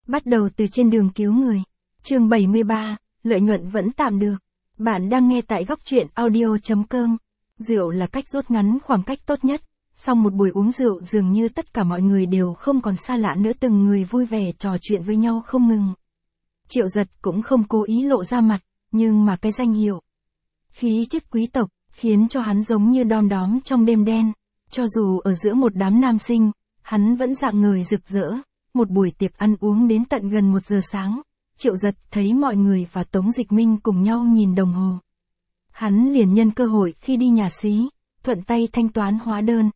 Bắt đầu từ trên đường cứu người. Chương 73, lợi nhuận vẫn tạm được. Bạn đang nghe tại góc truyện audio.com. Rượu là cách rút ngắn khoảng cách tốt nhất. Sau một buổi uống rượu dường như tất cả mọi người đều không còn xa lạ nữa, từng người vui vẻ trò chuyện với nhau không ngừng. Triệu Giật cũng không cố ý lộ ra mặt, nhưng mà cái danh hiệu, khí chất quý tộc, khiến cho hắn giống như đom đóm trong đêm đen. Cho dù ở giữa một đám nam sinh, hắn vẫn rạng ngời rực rỡ. Một buổi tiệc ăn uống đến tận gần 1 giờ sáng, Triệu Giật thấy mọi người và Tống Dịch Minh cùng nhau nhìn đồng hồ. Hắn liền nhân cơ hội khi đi nhà xí, thuận tay thanh toán hóa đơn,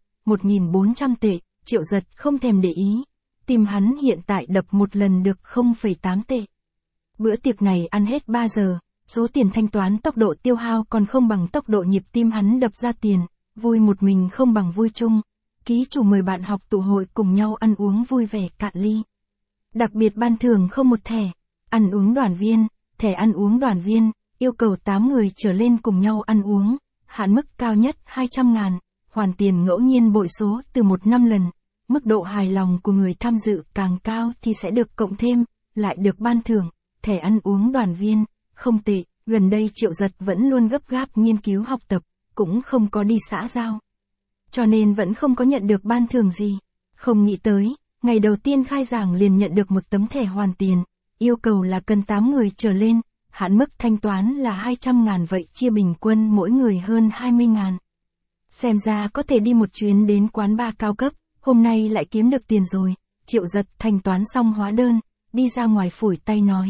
1.400 tệ, Triệu Giật không thèm để ý. Tim hắn hiện tại đập một lần được 0,8 tệ. Bữa tiệc này ăn hết 3 giờ, số tiền thanh toán tốc độ tiêu hao còn không bằng tốc độ nhịp tim hắn đập ra tiền, vui một mình không bằng vui chung. Ký chủ mời bạn học tụ hội cùng nhau ăn uống vui vẻ cạn ly. Đặc biệt ban thưởng không một thẻ, ăn uống đoàn viên, thẻ ăn uống đoàn viên, yêu cầu 8 người trở lên cùng nhau ăn uống, hạn mức cao nhất 200.000, hoàn tiền ngẫu nhiên bội số từ 1 lần, mức độ hài lòng của người tham dự càng cao thì sẽ được cộng thêm, lại được ban thưởng, thẻ ăn uống đoàn viên, không tệ. Gần đây Triệu Giật vẫn luôn gấp gáp nghiên cứu học tập, cũng không có đi xã giao, cho nên vẫn không có nhận được ban thưởng gì. Không nghĩ tới, ngày đầu tiên khai giảng liền nhận được một tấm thẻ hoàn tiền, yêu cầu là cần 8 người trở lên, hạn mức thanh toán là 200.000, vậy chia bình quân mỗi người hơn 20.000. Xem ra có thể đi một chuyến đến quán bar cao cấp, hôm nay lại kiếm được tiền rồi. Triệu Giật thanh toán xong hóa đơn, đi ra ngoài phủi tay nói: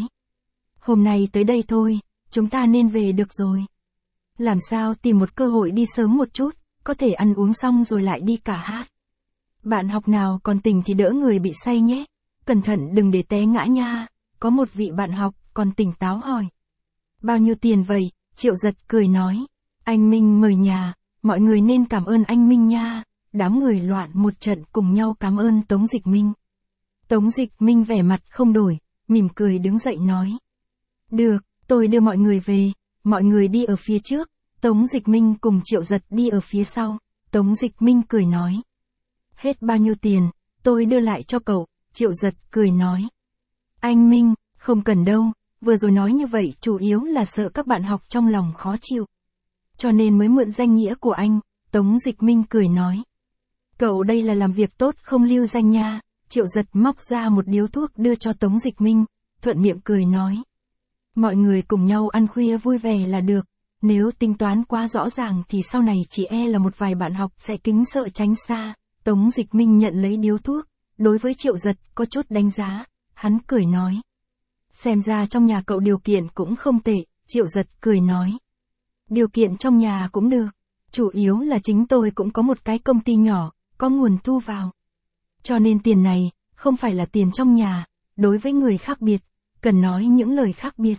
hôm nay tới đây thôi, chúng ta nên về được rồi. Làm sao tìm một cơ hội đi sớm một chút, có thể ăn uống xong rồi lại đi cả hát. Bạn học nào còn tỉnh thì đỡ người bị say nhé, cẩn thận đừng để té ngã nha. Có một vị bạn học còn tỉnh táo hỏi: bao nhiêu tiền vậy? Triệu Giật cười nói: anh Minh mời nhà, mọi người nên cảm ơn anh Minh nha. Đám người loạn một trận cùng nhau cảm ơn Tống Dịch Minh. Tống Dịch Minh vẻ mặt không đổi, mỉm cười đứng dậy nói: được, tôi đưa mọi người về. Mọi người đi ở phía trước, Tống Dịch Minh cùng Triệu Giật đi ở phía sau. Tống Dịch Minh cười nói: hết bao nhiêu tiền, tôi đưa lại cho cậu. Triệu Giật cười nói: anh Minh, không cần đâu, vừa rồi nói như vậy chủ yếu là sợ các bạn học trong lòng khó chịu, cho nên mới mượn danh nghĩa của anh. Tống Dịch Minh cười nói: cậu đây là làm việc tốt không lưu danh nha. Triệu Giật móc ra một điếu thuốc đưa cho Tống Dịch Minh, thuận miệng cười nói: mọi người cùng nhau ăn khuya vui vẻ là được, nếu tính toán quá rõ ràng thì sau này chỉ e là một vài bạn học sẽ kính sợ tránh xa. Tống Dịch Minh nhận lấy điếu thuốc, đối với Triệu Giật có chút đánh giá, hắn cười nói: xem ra trong nhà cậu điều kiện cũng không tệ. Triệu Giật cười nói: điều kiện trong nhà cũng được, chủ yếu là chính tôi cũng có một cái công ty nhỏ, có nguồn thu vào, cho nên tiền này không phải là tiền trong nhà. Đối với người khác biệt, cần nói những lời khác biệt.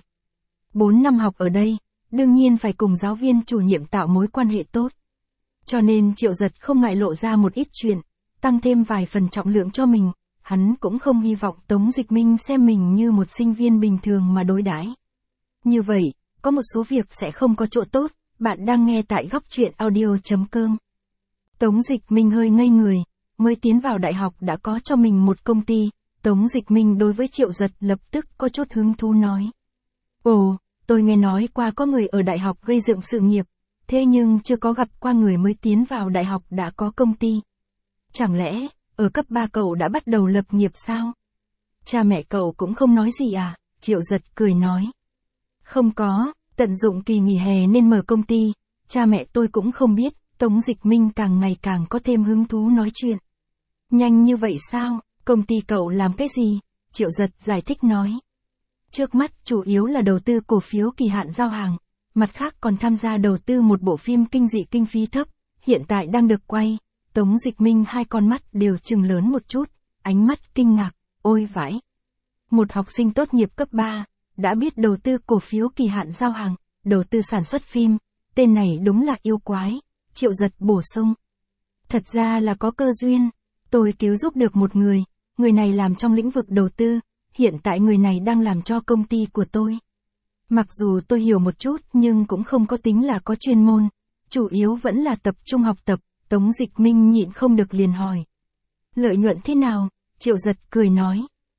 4 năm học ở đây, đương nhiên phải cùng giáo viên chủ nhiệm tạo mối quan hệ tốt, cho nên Triệu Giật không ngại lộ ra một ít chuyện, tăng thêm vài phần trọng lượng cho mình. Hắn cũng không hy vọng Tống Dịch Minh xem mình như một sinh viên bình thường mà đối đãi. Như vậy, có một số việc sẽ không có chỗ tốt. Bạn đang nghe tại góc truyện audio.com. Tống Dịch Minh hơi ngây người, mới tiến vào đại học đã có cho mình một công ty. Tống Dịch Minh đối với Triệu Giật lập tức có chút hứng thú nói: ồ, tôi nghe nói qua có người ở đại học gây dựng sự nghiệp, thế nhưng chưa có gặp qua người mới tiến vào đại học đã có công ty. Chẳng lẽ, ở cấp 3 cậu đã bắt đầu lập nghiệp sao? Cha mẹ cậu cũng không nói gì à? Triệu Giật cười nói: không có, tận dụng kỳ nghỉ hè nên mở công ty, cha mẹ tôi cũng không biết. Tống Dịch Minh càng ngày càng có thêm hứng thú nói chuyện. Nhanh như vậy sao? Công ty cậu làm cái gì? Triệu Giật giải thích nói: trước mắt chủ yếu là đầu tư cổ phiếu kỳ hạn giao hàng, mặt khác còn tham gia đầu tư một bộ phim kinh dị kinh phí thấp, hiện tại đang được quay. Tống Dịch Minh hai con mắt đều trừng lớn một chút, ánh mắt kinh ngạc: ôi vãi! Một học sinh tốt nghiệp cấp 3, đã biết đầu tư cổ phiếu kỳ hạn giao hàng, đầu tư sản xuất phim, tên này đúng là yêu quái. Triệu Giật bổ sung: thật ra là có cơ duyên, tôi cứu giúp được một người này làm trong lĩnh vực đầu tư, hiện tại người này đang làm cho công ty của tôi. Mặc dù tôi hiểu một chút nhưng cũng không có tính là có chuyên môn, chủ yếu vẫn là tập trung học tập. Tống Dịch Minh nhịn không được liền hỏi: lợi nhuận thế nào? Triệu Giật cười nói: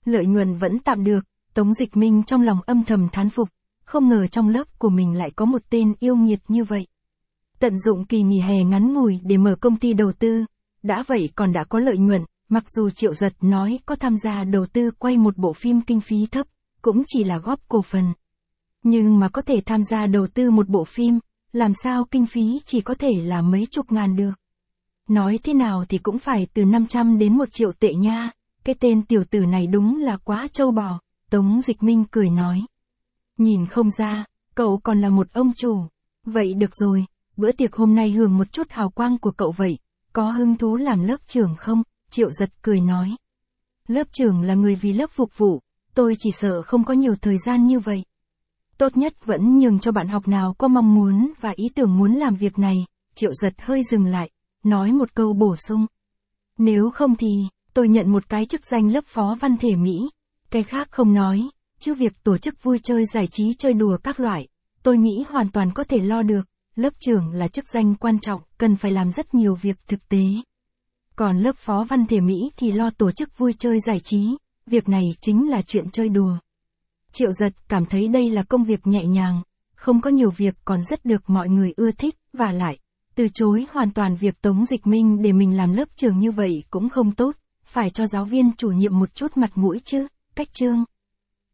lợi nhuận vẫn tạm được, Tống Dịch Minh trong lòng âm thầm thán phục, không ngờ trong lớp của mình lại có một tên yêu nghiệt như vậy. Tận dụng kỳ nghỉ hè ngắn ngủi để mở công ty đầu tư, đã vậy còn đã có lợi nhuận, mặc dù Triệu Giật nói có tham gia đầu tư quay một bộ phim kinh phí thấp, cũng chỉ là góp cổ phần. Nhưng mà có thể tham gia đầu tư một bộ phim, làm sao kinh phí chỉ có thể là mấy chục ngàn được. Nói thế nào thì cũng phải từ 500 đến 1 triệu tệ nha, cái tên tiểu tử này đúng là quá trâu bò, Tống Dịch Minh cười nói. Nhìn không ra, cậu còn là một ông chủ. Vậy được rồi, bữa tiệc hôm nay hưởng một chút hào quang của cậu vậy, có hứng thú làm lớp trưởng không? Triệu Giật cười nói. Lớp trưởng là người vì lớp phục vụ, tôi chỉ sợ không có nhiều thời gian như vậy. Tốt nhất vẫn nhường cho bạn học nào có mong muốn và ý tưởng muốn làm việc này. Triệu Giật hơi dừng lại, nói một câu bổ sung. Nếu không thì, tôi nhận một cái chức danh lớp phó văn thể Mỹ. Cái khác không nói, chứ việc tổ chức vui chơi giải trí chơi đùa các loại, tôi nghĩ hoàn toàn có thể lo được. Lớp trưởng là chức danh quan trọng, cần phải làm rất nhiều việc thực tế. Còn lớp phó văn thể Mỹ thì lo tổ chức vui chơi giải trí, việc này chính là chuyện chơi đùa. Triệu Giật cảm thấy đây là công việc nhẹ nhàng, không có nhiều việc còn rất được mọi người ưa thích, và lại, từ chối hoàn toàn việc Tống Dịch Minh để mình làm lớp trưởng như vậy cũng không tốt, phải cho giáo viên chủ nhiệm một chút mặt mũi chứ. Cách chương